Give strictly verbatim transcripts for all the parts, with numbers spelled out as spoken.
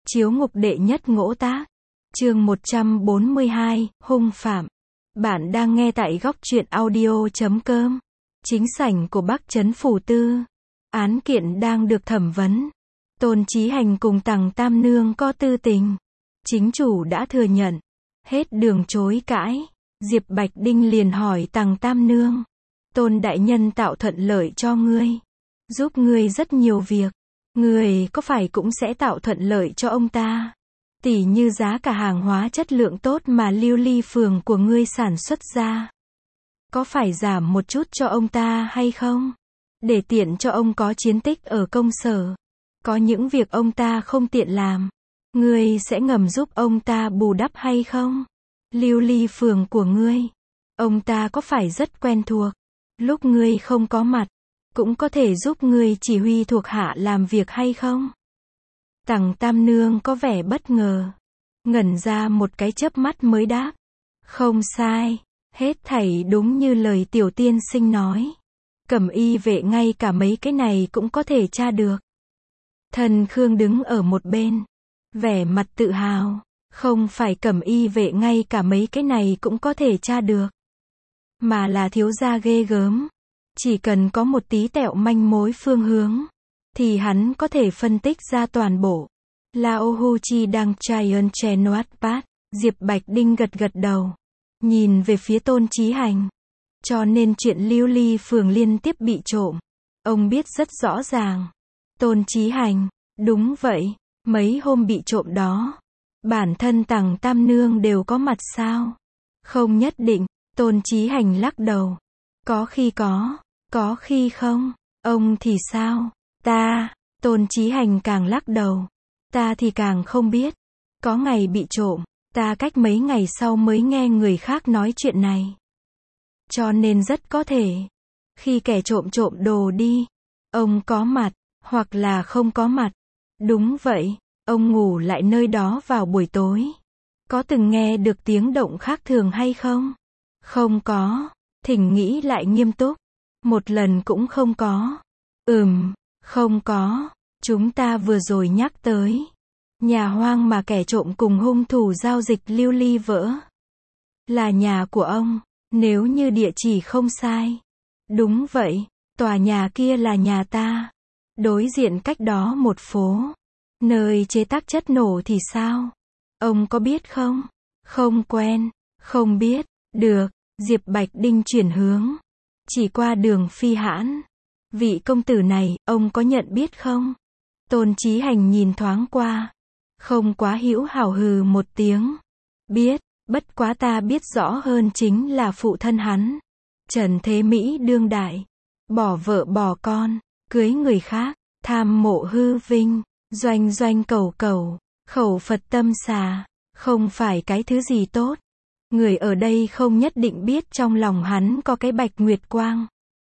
Chiếu ngục đệ nhất ngỗ tác. Chương một trăm bốn mươi hai, hung phạm. Bạn đang nghe tại góc truyện audio chấm com. Chính sảnh của Bắc Trấn Phủ Tư. Án kiện đang được thẩm vấn. Tôn Chí Hành cùng Tằng Tam Nương có tư tình. Chính chủ đã thừa nhận. Hết đường chối cãi. Diệp Bạch Đinh liền hỏi Tằng Tam Nương. Tôn đại nhân tạo thuận lợi cho ngươi. Giúp ngươi rất nhiều việc. Ngươi có phải cũng sẽ tạo thuận lợi cho ông ta? Tỉ như giá cả hàng hóa chất lượng tốt mà Lưu Ly phường của ngươi sản xuất ra. Có phải giảm một chút cho ông ta hay không? Để tiện cho ông có chiến tích ở công sở. Có những việc ông ta không tiện làm. Ngươi sẽ ngầm giúp ông ta bù đắp hay không? Lưu Ly phường của ngươi. Ông ta có phải rất quen thuộc? Lúc ngươi không có mặt. Cũng có thể giúp ngươi chỉ huy thuộc hạ làm việc hay không? Tằng Tam Nương có vẻ bất ngờ. Ngẩn ra một cái chớp mắt mới đáp. Không sai. Hết thảy đúng như lời tiểu tiên sinh nói. Cẩm y vệ ngay cả mấy cái này cũng có thể tra được. Thần Khương đứng ở một bên. Vẻ mặt tự hào. Không phải cẩm y vệ ngay cả mấy cái này cũng có thể tra được. Mà là thiếu gia ghê gớm. Chỉ cần có một tí tẹo manh mối phương hướng. Thì hắn có thể phân tích ra toàn bộ. Lao Hu Chi đang Chien Chenoat Pat. Diệp Bạch Đinh gật gật đầu. Nhìn về phía Tôn Chí Hành. Cho nên chuyện Lưu Ly phường liên tiếp bị trộm. Ông biết rất rõ ràng. Tôn Chí Hành. Đúng vậy. Mấy hôm bị trộm đó. Bản thân Tằng Tam Nương đều có mặt sao? Không nhất định. Tôn Chí Hành lắc đầu. Có khi có. Có khi không. Ông thì sao? Ta. Tôn Chí Hành càng lắc đầu. Ta thì càng không biết. Có ngày bị trộm. Ta cách mấy ngày sau mới nghe người khác nói chuyện này. Cho nên rất có thể. Khi kẻ trộm trộm đồ đi. Ông có mặt. Hoặc là không có mặt. Đúng vậy. Ông ngủ lại nơi đó vào buổi tối. Có từng nghe được tiếng động khác thường hay không? Không có. Thỉnh nghĩ lại nghiêm túc. Một lần cũng không có. Ừm, không có. Chúng ta vừa rồi nhắc tới. Nhà hoang mà kẻ trộm cùng hung thủ giao dịch Lưu Ly vỡ. Là nhà của ông. Nếu như địa chỉ không sai. Đúng vậy. Tòa nhà kia là nhà ta. Đối diện cách đó một phố. Nơi chế tác chất nổ thì sao? Ông có biết không? Không quen. Không biết. Được. Diệp Bạch Đinh chuyển hướng. Chỉ qua Đường Phi Hãn. Vị công tử này, ông có nhận biết không? Tôn Chí Hành nhìn thoáng qua. Không quá hữu hảo hừ một tiếng. Biết, bất quá ta biết rõ hơn chính là phụ thân hắn. Trần Thế Mỹ đương đại. Bỏ vợ bỏ con. Cưới người khác. Tham mộ hư vinh. Doanh doanh cầu cầu. Khẩu Phật tâm xà. Không phải cái thứ gì tốt. Người ở đây không nhất định biết trong lòng hắn có cái Bạch Nguyệt Quang.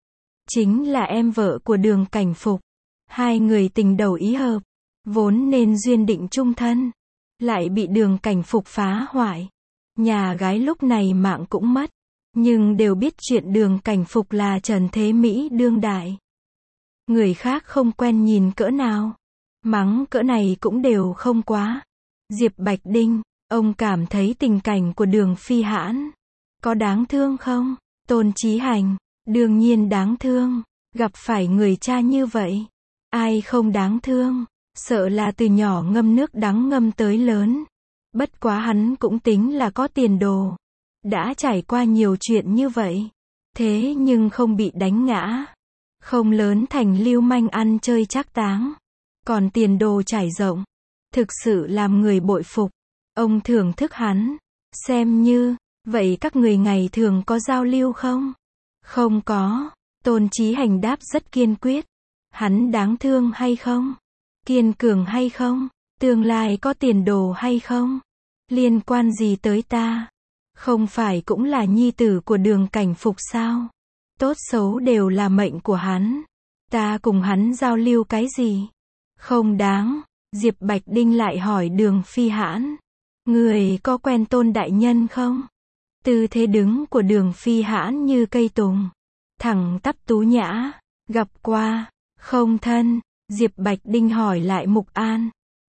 Chính là em vợ của Đường Cảnh Phục. Hai người tình đầu ý hợp. Vốn nên duyên định chung thân. Lại bị Đường Cảnh Phục phá hoại. Nhà gái lúc này mạng cũng mất. Nhưng đều biết chuyện Đường Cảnh Phục là Trần Thế Mỹ đương đại. Người khác không quen nhìn cỡ nào. Mắng cỡ này cũng đều không quá. Diệp Bạch Đinh. Ông cảm thấy tình cảnh của Đường Phi Hãn. Có đáng thương không? Tôn Chí Hành. Đương nhiên đáng thương. Gặp phải người cha như vậy. Ai không đáng thương. Sợ là từ nhỏ ngâm nước đắng ngâm tới lớn. Bất quá hắn cũng tính là có tiền đồ. Đã trải qua nhiều chuyện như vậy. Thế nhưng không bị đánh ngã. Không lớn thành lưu manh ăn chơi trác táng. Còn tiền đồ trải rộng. Thực sự làm người bội phục. Ông thưởng thức hắn. Xem như, vậy các người ngày thường có giao lưu không? Không có. Tôn Chí Hành đáp rất kiên quyết. Hắn đáng thương hay không? Kiên cường hay không? Tương lai có tiền đồ hay không? Liên quan gì tới ta? Không phải cũng là nhi tử của Đường Cảnh Phục sao? Tốt xấu đều là mệnh của hắn. Ta cùng hắn giao lưu cái gì? Không đáng. Diệp Bạch Đinh lại hỏi Đường Phi Hãn. Người có quen Tôn đại nhân không? Tư thế đứng của Đường Phi Hãn như cây tùng. Thẳng tắp tú nhã. Gặp qua. Không thân. Diệp Bạch Đinh hỏi lại Mục An.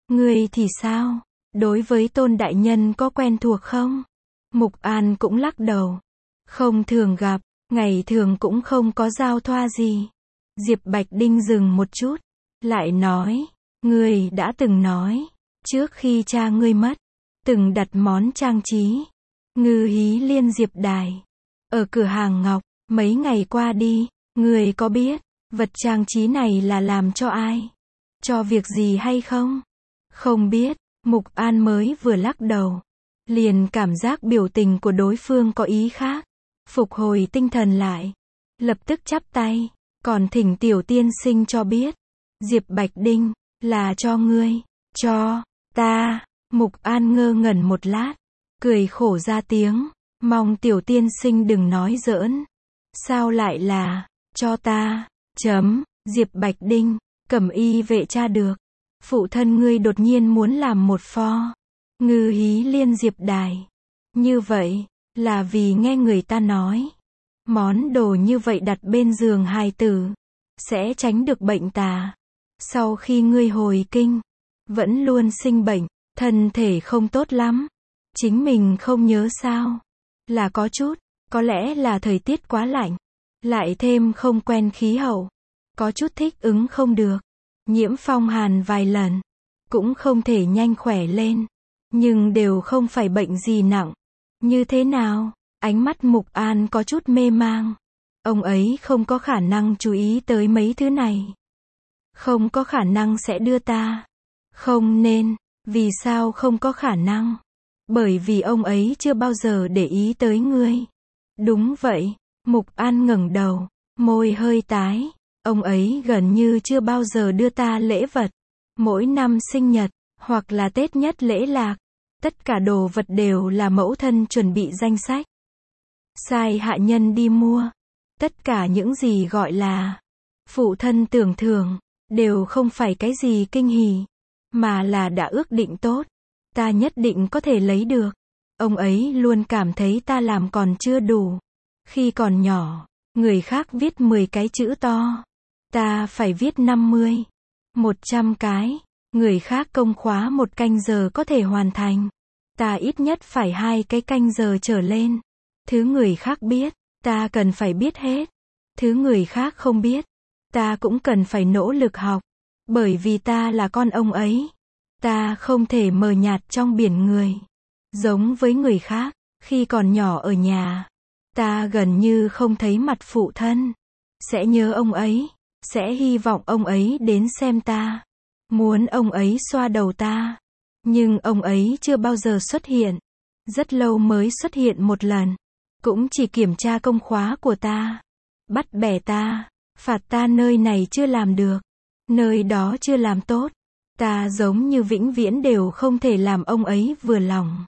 Ngươi thì sao? Đối với Tôn đại nhân có quen thuộc không? Mục An cũng lắc đầu. Không thường gặp, ngày thường cũng không có giao thoa gì. Diệp Bạch Đinh dừng một chút, lại nói, ngươi đã từng nói, trước khi cha ngươi mất, từng đặt món trang trí, Ngư Hí Liên Diệp Đài, ở cửa hàng ngọc, mấy ngày qua đi, ngươi có biết, vật trang trí này là làm cho ai? Cho việc gì hay không? Không biết, Mục An mới vừa lắc đầu, liền cảm giác biểu tình của đối phương có ý khác, phục hồi tinh thần lại, lập tức chắp tay, còn thỉnh tiểu tiên sinh cho biết, Diệp Bạch Đinh, là cho ngươi, cho, ta, Mục An ngơ ngẩn một lát, cười khổ ra tiếng, mong tiểu tiên sinh đừng nói giỡn, sao lại là, cho ta, chấm, Diệp Bạch Đinh, Cẩm Y vệ tra được, phụ thân ngươi đột nhiên muốn làm một pho, Ngư Hí Liên Diệp Đài, như vậy, là vì nghe người ta nói, món đồ như vậy đặt bên giường hài tử, sẽ tránh được bệnh tà. Sau khi ngươi hồi kinh, vẫn luôn sinh bệnh, thân thể không tốt lắm. Chính mình không nhớ sao. Là có chút, có lẽ là thời tiết quá lạnh. Lại thêm không quen khí hậu. Có chút thích ứng không được. Nhiễm phong hàn vài lần. Cũng không thể nhanh khỏe lên. Nhưng đều không phải bệnh gì nặng. Như thế nào? Ánh mắt Mục An có chút mê mang. Ông ấy không có khả năng chú ý tới mấy thứ này. Không có khả năng sẽ đưa ta. Không nên. Vì sao không có khả năng? Bởi vì ông ấy chưa bao giờ để ý tới ngươi. Đúng vậy. Mục An ngẩng đầu. Môi hơi tái. Ông ấy gần như chưa bao giờ đưa ta lễ vật. Mỗi năm sinh nhật, hoặc là Tết nhất lễ lạc. Tất cả đồ vật đều là mẫu thân chuẩn bị danh sách. Sai hạ nhân đi mua. Tất cả những gì gọi là phụ thân tưởng thưởng, đều không phải cái gì kinh hỉ, mà là đã ước định tốt. Ta nhất định có thể lấy được. Ông ấy luôn cảm thấy ta làm còn chưa đủ. Khi còn nhỏ, người khác viết mười cái chữ to. Ta phải viết năm mươi, một trăm cái. Người khác công khóa một canh giờ có thể hoàn thành. Ta ít nhất phải hai cái canh giờ trở lên. Thứ người khác biết, ta cần phải biết hết. Thứ người khác không biết, ta cũng cần phải nỗ lực học. Bởi vì ta là con ông ấy. Ta không thể mờ nhạt trong biển người. Giống với người khác, khi còn nhỏ ở nhà, ta gần như không thấy mặt phụ thân. Sẽ nhớ ông ấy, sẽ hy vọng ông ấy đến xem ta. Muốn ông ấy xoa đầu ta. Nhưng ông ấy chưa bao giờ xuất hiện. Rất lâu mới xuất hiện một lần. Cũng chỉ kiểm tra công khóa của ta. Bắt bẻ ta. Phạt ta nơi này chưa làm được. Nơi đó chưa làm tốt. Ta giống như vĩnh viễn đều không thể làm ông ấy vừa lòng.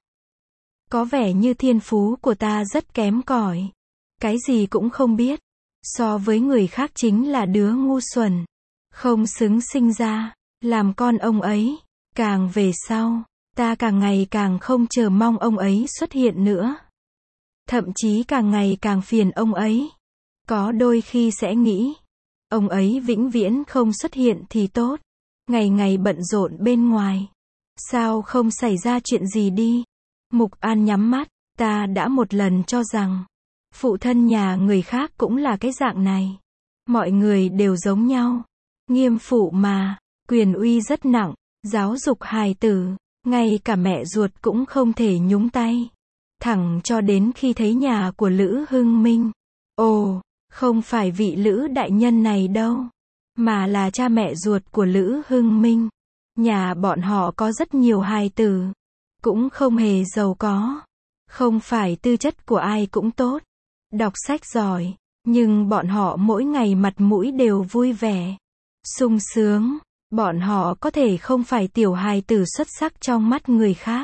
Có vẻ như thiên phú của ta rất kém cỏi. Cái gì cũng không biết. So với người khác chính là đứa ngu xuẩn. Không xứng sinh ra. Làm con ông ấy. Càng về sau, ta càng ngày càng không chờ mong ông ấy xuất hiện nữa. Thậm chí càng ngày càng phiền ông ấy. Có đôi khi sẽ nghĩ, ông ấy vĩnh viễn không xuất hiện thì tốt. Ngày ngày bận rộn bên ngoài. Sao không xảy ra chuyện gì đi? Mục An nhắm mắt, ta đã một lần cho rằng, phụ thân nhà người khác cũng là cái dạng này. Mọi người đều giống nhau. Nghiêm phụ mà, quyền uy rất nặng, giáo dục hài tử, ngay cả mẹ ruột cũng không thể nhúng tay. Thẳng cho đến khi thấy nhà của Lữ Hưng Minh. Ồ, không phải vị Lữ đại nhân này đâu, mà là cha mẹ ruột của Lữ Hưng Minh. Nhà bọn họ có rất nhiều hài tử, cũng không hề giàu có. Không phải tư chất của ai cũng tốt, đọc sách giỏi, nhưng bọn họ mỗi ngày mặt mũi đều vui vẻ, sung sướng. Bọn họ có thể không phải tiểu hài tử xuất sắc trong mắt người khác,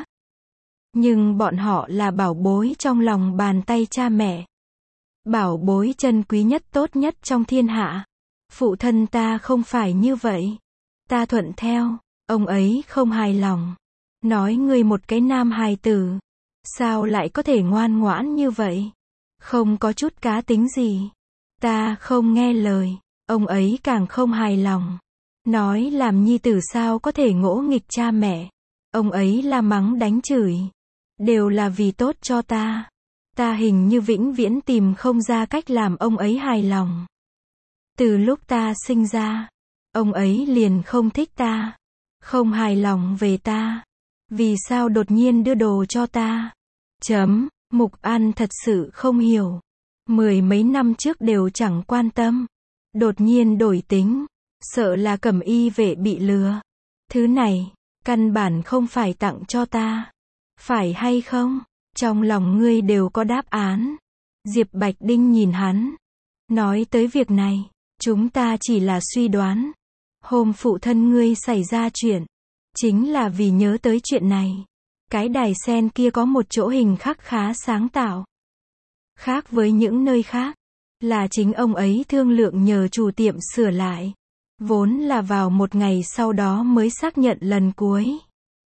nhưng bọn họ là bảo bối trong lòng bàn tay cha mẹ. Bảo bối chân quý nhất tốt nhất trong thiên hạ. Phụ thân ta không phải như vậy. Ta thuận theo, ông ấy không hài lòng. Nói ngươi một cái nam hài tử, sao lại có thể ngoan ngoãn như vậy? Không có chút cá tính gì. Ta không nghe lời, ông ấy càng không hài lòng. Nói làm nhi tử sao có thể ngỗ nghịch cha mẹ. Ông ấy la mắng đánh chửi. Đều là vì tốt cho ta. Ta hình như vĩnh viễn tìm không ra cách làm ông ấy hài lòng. Từ lúc ta sinh ra, ông ấy liền không thích ta. Không hài lòng về ta. Vì sao đột nhiên đưa đồ cho ta? Chấm, Mục An thật sự không hiểu. Mười mấy năm trước đều chẳng quan tâm. Đột nhiên đổi tính. Sợ là Cẩm Y vệ bị lừa. Thứ này, căn bản không phải tặng cho ta. Phải hay không? Trong lòng ngươi đều có đáp án. Diệp Bạch Đinh nhìn hắn. Nói tới việc này, chúng ta chỉ là suy đoán. Hôm phụ thân ngươi xảy ra chuyện, chính là vì nhớ tới chuyện này. Cái đài sen kia có một chỗ hình khắc khá sáng tạo. Khác với những nơi khác, là chính ông ấy thương lượng nhờ chủ tiệm sửa lại. Vốn là vào một ngày sau đó mới xác nhận lần cuối.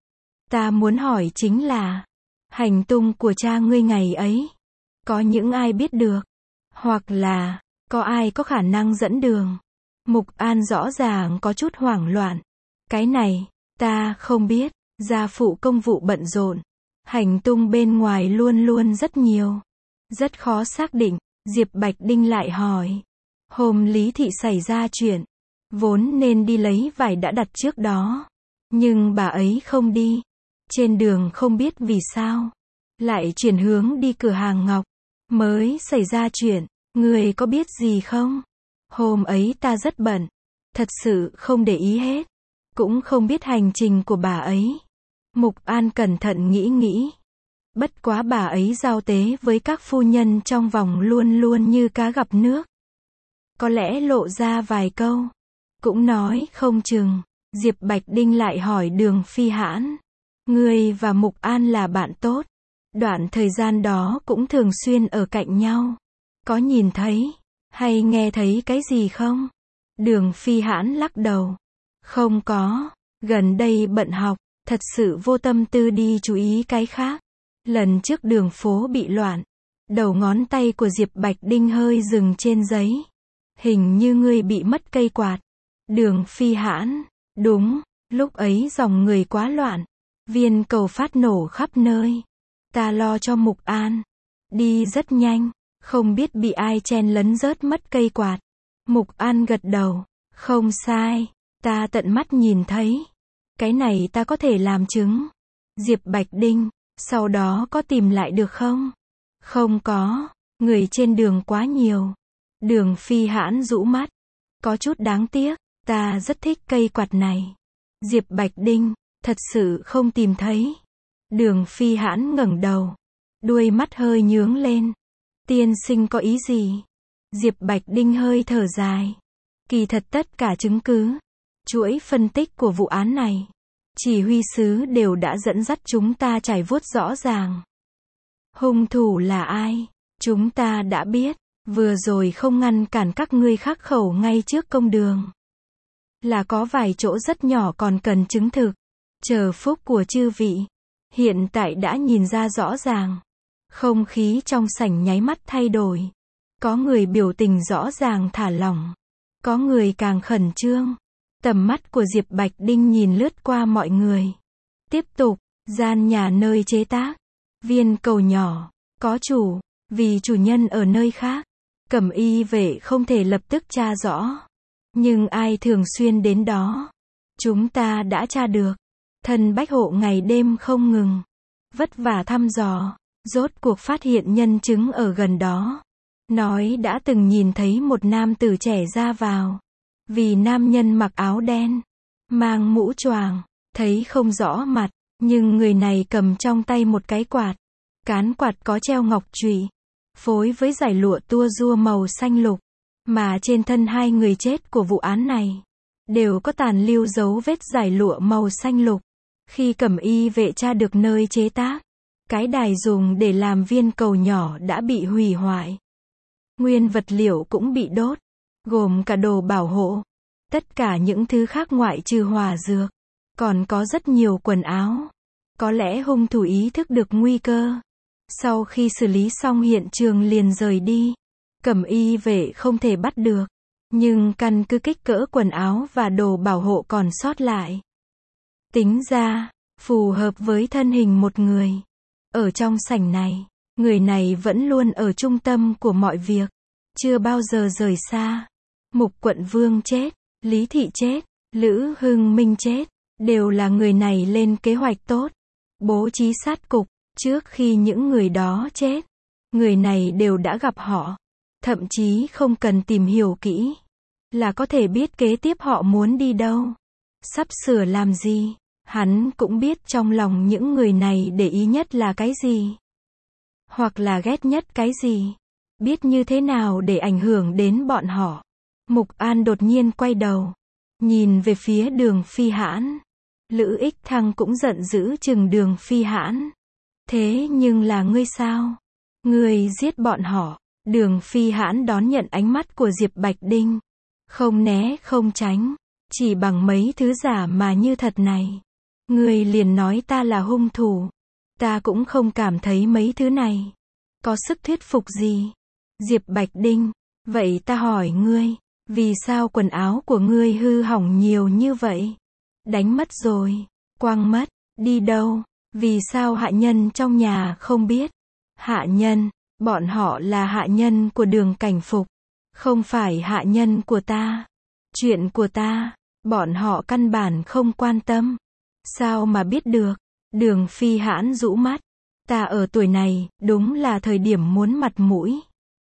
Ta muốn hỏi chính là, hành tung của cha ngươi ngày ấy, có những ai biết được? Hoặc là, có ai có khả năng dẫn đường? Mục An rõ ràng có chút hoảng loạn. Cái này, ta không biết. Gia phụ công vụ bận rộn. Hành tung bên ngoài luôn luôn rất nhiều. Rất khó xác định. Diệp Bạch Đinh lại hỏi. Hôm Lý Thị xảy ra chuyện, vốn nên đi lấy vải đã đặt trước đó. Nhưng bà ấy không đi. Trên đường không biết vì sao. Lại chuyển hướng đi cửa hàng ngọc. Mới xảy ra chuyện. Người có biết gì không? Hôm ấy ta rất bận. Thật sự không để ý hết. Cũng không biết hành trình của bà ấy. Mục An cẩn thận nghĩ nghĩ. Bất quá bà ấy giao tế với các phu nhân trong vòng luôn luôn như cá gặp nước. Có lẽ lộ ra vài câu. Cũng nói không chừng. Diệp Bạch Đinh lại hỏi Đường Phi Hãn. Ngươi và Mục An là bạn tốt. Đoạn thời gian đó cũng thường xuyên ở cạnh nhau. Có nhìn thấy, hay nghe thấy cái gì không? Đường Phi Hãn lắc đầu. Không có. Gần đây bận học. Thật sự vô tâm tư đi chú ý cái khác. Lần trước đường phố bị loạn. Đầu ngón tay của Diệp Bạch Đinh hơi dừng trên giấy. Hình như ngươi bị mất cây quạt. Đường Phi Hãn. Đúng. Lúc ấy dòng người quá loạn. Viên cầu phát nổ khắp nơi. Ta lo cho Mục An. Đi rất nhanh. Không biết bị ai chen lấn rớt mất cây quạt. Mục An gật đầu. Không sai. Ta tận mắt nhìn thấy. Cái này ta có thể làm chứng. Diệp Bạch Đinh. Sau đó có tìm lại được không? Không có. Người trên đường quá nhiều. Đường Phi Hãn rũ mắt. Có chút đáng tiếc. Ta rất thích cây quạt này. Diệp Bạch Đinh. Thật sự không tìm thấy. Đường Phi Hãn ngẩng đầu. Đuôi mắt hơi nhướng lên. Tiên sinh có ý gì? Diệp Bạch Đinh hơi thở dài. Kỳ thật tất cả chứng cứ, chuỗi phân tích của vụ án này, chỉ huy sứ đều đã dẫn dắt chúng ta trải vuốt rõ ràng. Hung thủ là ai? Chúng ta đã biết. Vừa rồi không ngăn cản các ngươi khắc khẩu ngay trước công đường. Là có vài chỗ rất nhỏ còn cần chứng thực. Chờ phúc của chư vị. Hiện tại đã nhìn ra rõ ràng. Không khí trong sảnh nháy mắt thay đổi. Có người biểu tình rõ ràng thả lỏng. Có người càng khẩn trương. Tầm mắt của Diệp Bạch Đinh nhìn lướt qua mọi người. Tiếp tục, gian nhà nơi chế tác. Viên cầu nhỏ. Có chủ. Vì chủ nhân ở nơi khác. Cẩm Y vệ không thể lập tức tra rõ. Nhưng ai thường xuyên đến đó. Chúng ta đã tra được. Thần Bách Hộ ngày đêm không ngừng. Vất vả thăm dò. Rốt cuộc phát hiện nhân chứng ở gần đó. Nói đã từng nhìn thấy một nam tử trẻ ra vào. Vì nam nhân mặc áo đen. Mang mũ choàng. Thấy không rõ mặt. Nhưng người này cầm trong tay một cái quạt. Cán quạt có treo ngọc chùy. Phối với dải lụa tua rua màu xanh lục. Mà trên thân hai người chết của vụ án này. Đều có tàn lưu dấu vết dải lụa màu xanh lục. Khi Cẩm Y vệ tra được nơi chế tác. Cái đài dùng để làm viên cầu nhỏ đã bị hủy hoại. Nguyên vật liệu cũng bị đốt. Gồm cả đồ bảo hộ. Tất cả những thứ khác ngoại trừ hỏa dược. Còn có rất nhiều quần áo. Có lẽ hung thủ ý thức được nguy cơ. Sau khi xử lý xong hiện trường liền rời đi. Cẩm Y vệ không thể bắt được. Nhưng căn cứ kích cỡ quần áo và đồ bảo hộ còn sót lại, tính ra, phù hợp với thân hình một người. Ở trong sảnh này, người này vẫn luôn ở trung tâm của mọi việc, chưa bao giờ rời xa. Mục Quận Vương chết, Lý Thị chết, Lữ Hưng Minh chết, đều là người này lên kế hoạch tốt, bố trí sát cục, trước khi những người đó chết. Người này đều đã gặp họ, thậm chí không cần tìm hiểu kỹ, là có thể biết kế tiếp họ muốn đi đâu, sắp sửa làm gì. Hắn cũng biết trong lòng những người này để ý nhất là cái gì, hoặc là ghét nhất cái gì, biết như thế nào để ảnh hưởng đến bọn họ. Mục An đột nhiên quay đầu, nhìn về phía Đường Phi Hãn. Lữ Ích Thăng cũng giận dữ chừng Đường Phi Hãn. Thế nhưng là ngươi sao? Ngươi giết bọn họ. Đường Phi Hãn đón nhận ánh mắt của Diệp Bạch Đinh, không né không tránh, chỉ bằng mấy thứ giả mà như thật này, ngươi liền nói ta là hung thủ. Ta cũng không cảm thấy mấy thứ này có sức thuyết phục gì. Diệp Bạch Đinh, vậy ta hỏi ngươi, vì sao quần áo của ngươi hư hỏng nhiều như vậy? Đánh mất rồi, quăng mất, đi đâu? Vì sao hạ nhân trong nhà không biết? Hạ nhân, bọn họ là hạ nhân của Đường Cảnh Phục, không phải hạ nhân của ta. Chuyện của ta, bọn họ căn bản không quan tâm. Sao mà biết được? Đường Phi Hãn rũ mắt. Ta ở tuổi này, đúng là thời điểm muốn mặt mũi,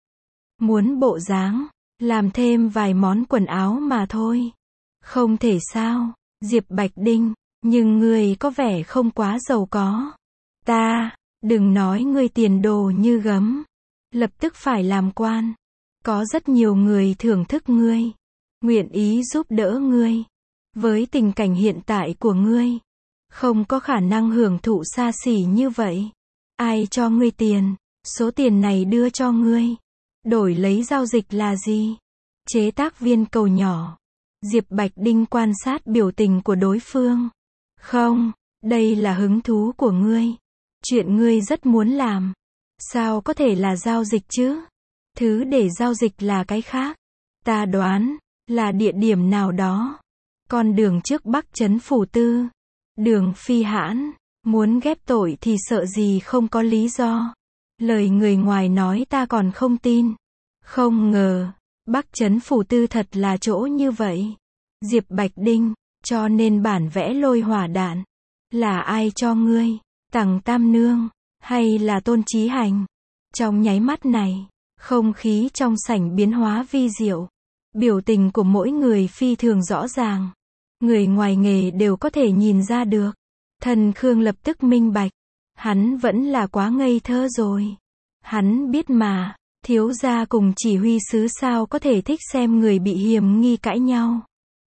muốn bộ dáng, làm thêm vài món quần áo mà thôi. Không thể sao? Diệp Bạch Đinh, nhưng ngươi có vẻ không quá giàu có. Ta, đừng nói ngươi tiền đồ như gấm, lập tức phải làm quan. Có rất nhiều người thưởng thức ngươi, nguyện ý giúp đỡ ngươi. Với tình cảnh hiện tại của ngươi, không có khả năng hưởng thụ xa xỉ như vậy. Ai cho ngươi tiền? Số tiền này đưa cho ngươi, đổi lấy giao dịch là gì? Chế tác viên cầu nhỏ. Diệp Bạch Đinh quan sát biểu tình của đối phương. Không, đây là hứng thú của ngươi. Chuyện ngươi rất muốn làm. Sao có thể là giao dịch chứ? Thứ để giao dịch là cái khác. Ta đoán, là địa điểm nào đó. Con đường trước Bắc Trấn Phủ Tư. Đường Phi Hãn, muốn ghép tội thì sợ gì không có lý do. Lời người ngoài nói ta còn không tin. Không ngờ, Bắc Trấn Phủ Tư thật là chỗ như vậy. Diệp Bạch Đinh, cho nên bản vẽ lôi hỏa đạn, là ai cho ngươi? Tằng Tam Nương, hay là Tôn Chí Hành? Trong nháy mắt này, không khí trong sảnh biến hóa vi diệu. Biểu tình của mỗi người phi thường rõ ràng. Người ngoài nghề đều có thể nhìn ra được. Thần Khương lập tức minh bạch. Hắn vẫn là quá ngây thơ rồi. Hắn biết mà, thiếu gia cùng chỉ huy sứ sao có thể thích xem người bị hiềm nghi cãi nhau.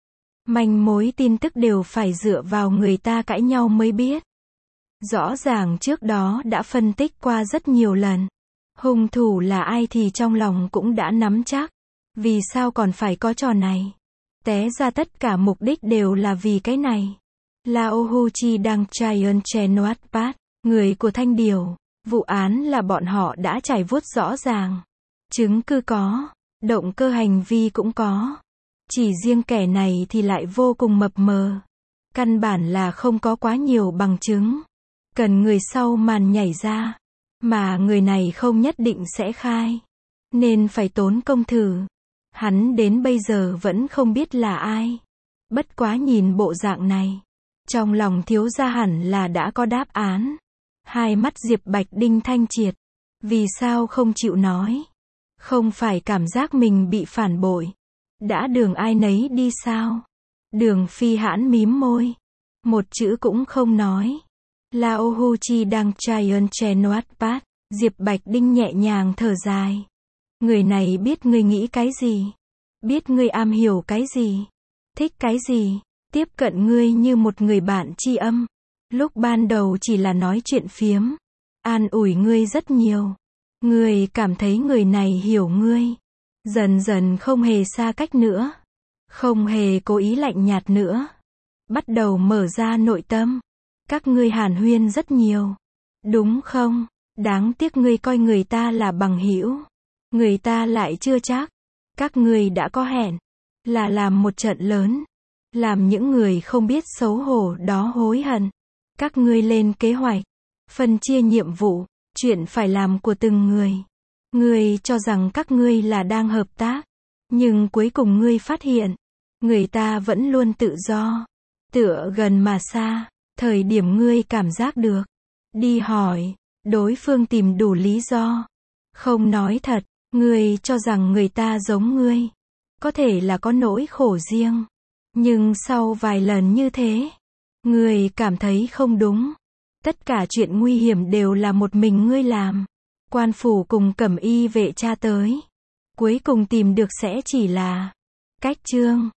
Manh mối tin tức đều phải dựa vào người ta cãi nhau mới biết. Rõ ràng trước đó đã phân tích qua rất nhiều lần. Hung thủ là ai thì trong lòng cũng đã nắm chắc. Vì sao còn phải có trò này? Té ra tất cả mục đích đều là vì cái này. Lao Hu Chi đang Chien Chenoat Pat, người của Thanh Điều. Vụ án là bọn họ đã trải vuốt rõ ràng. Chứng cứ có, động cơ hành vi cũng có. Chỉ riêng kẻ này thì lại vô cùng mập mờ. Căn bản là không có quá nhiều bằng chứng. Cần người sau màn nhảy ra. Mà người này không nhất định sẽ khai. Nên phải tốn công thử. Hắn đến bây giờ vẫn không biết là ai. Bất quá nhìn bộ dạng này, trong lòng thiếu gia hẳn là đã có đáp án. Hai mắt Diệp Bạch Đinh thanh triệt. Vì sao không chịu nói? Không phải cảm giác mình bị phản bội. Đã đường ai nấy đi sao? Đường Phi Hãn mím môi. Một chữ cũng không nói. Lao Hu Chi đang Chien Chenoat Pat. Diệp Bạch Đinh nhẹ nhàng thở dài. Người này biết ngươi nghĩ cái gì? Biết ngươi am hiểu cái gì? Thích cái gì? Tiếp cận ngươi như một người bạn tri âm. Lúc ban đầu chỉ là nói chuyện phiếm. An ủi ngươi rất nhiều. Ngươi cảm thấy người này hiểu ngươi. Dần dần không hề xa cách nữa. Không hề cố ý lạnh nhạt nữa. Bắt đầu mở ra nội tâm. Các ngươi hàn huyên rất nhiều. Đúng không? Đáng tiếc ngươi coi người ta là bằng hữu. Người ta lại chưa chắc. Các ngươi đã có hẹn. là làm một trận lớn, làm những người không biết xấu hổ đó hối hận. Các ngươi lên kế hoạch, phân chia nhiệm vụ, chuyện phải làm của từng người. Ngươi cho rằng các ngươi là đang hợp tác, nhưng cuối cùng ngươi phát hiện, người ta vẫn luôn tự do, tựa gần mà xa, thời điểm ngươi cảm giác được, đi hỏi, đối phương tìm đủ lý do, không nói thật, ngươi cho rằng người ta giống ngươi, có thể là có nỗi khổ riêng, nhưng sau vài lần như thế, ngươi cảm thấy không đúng, tất cả chuyện nguy hiểm đều là một mình ngươi làm. Quan phủ cùng cẩm y vệ tra tới, cuối cùng tìm được sẽ chỉ là cách trương.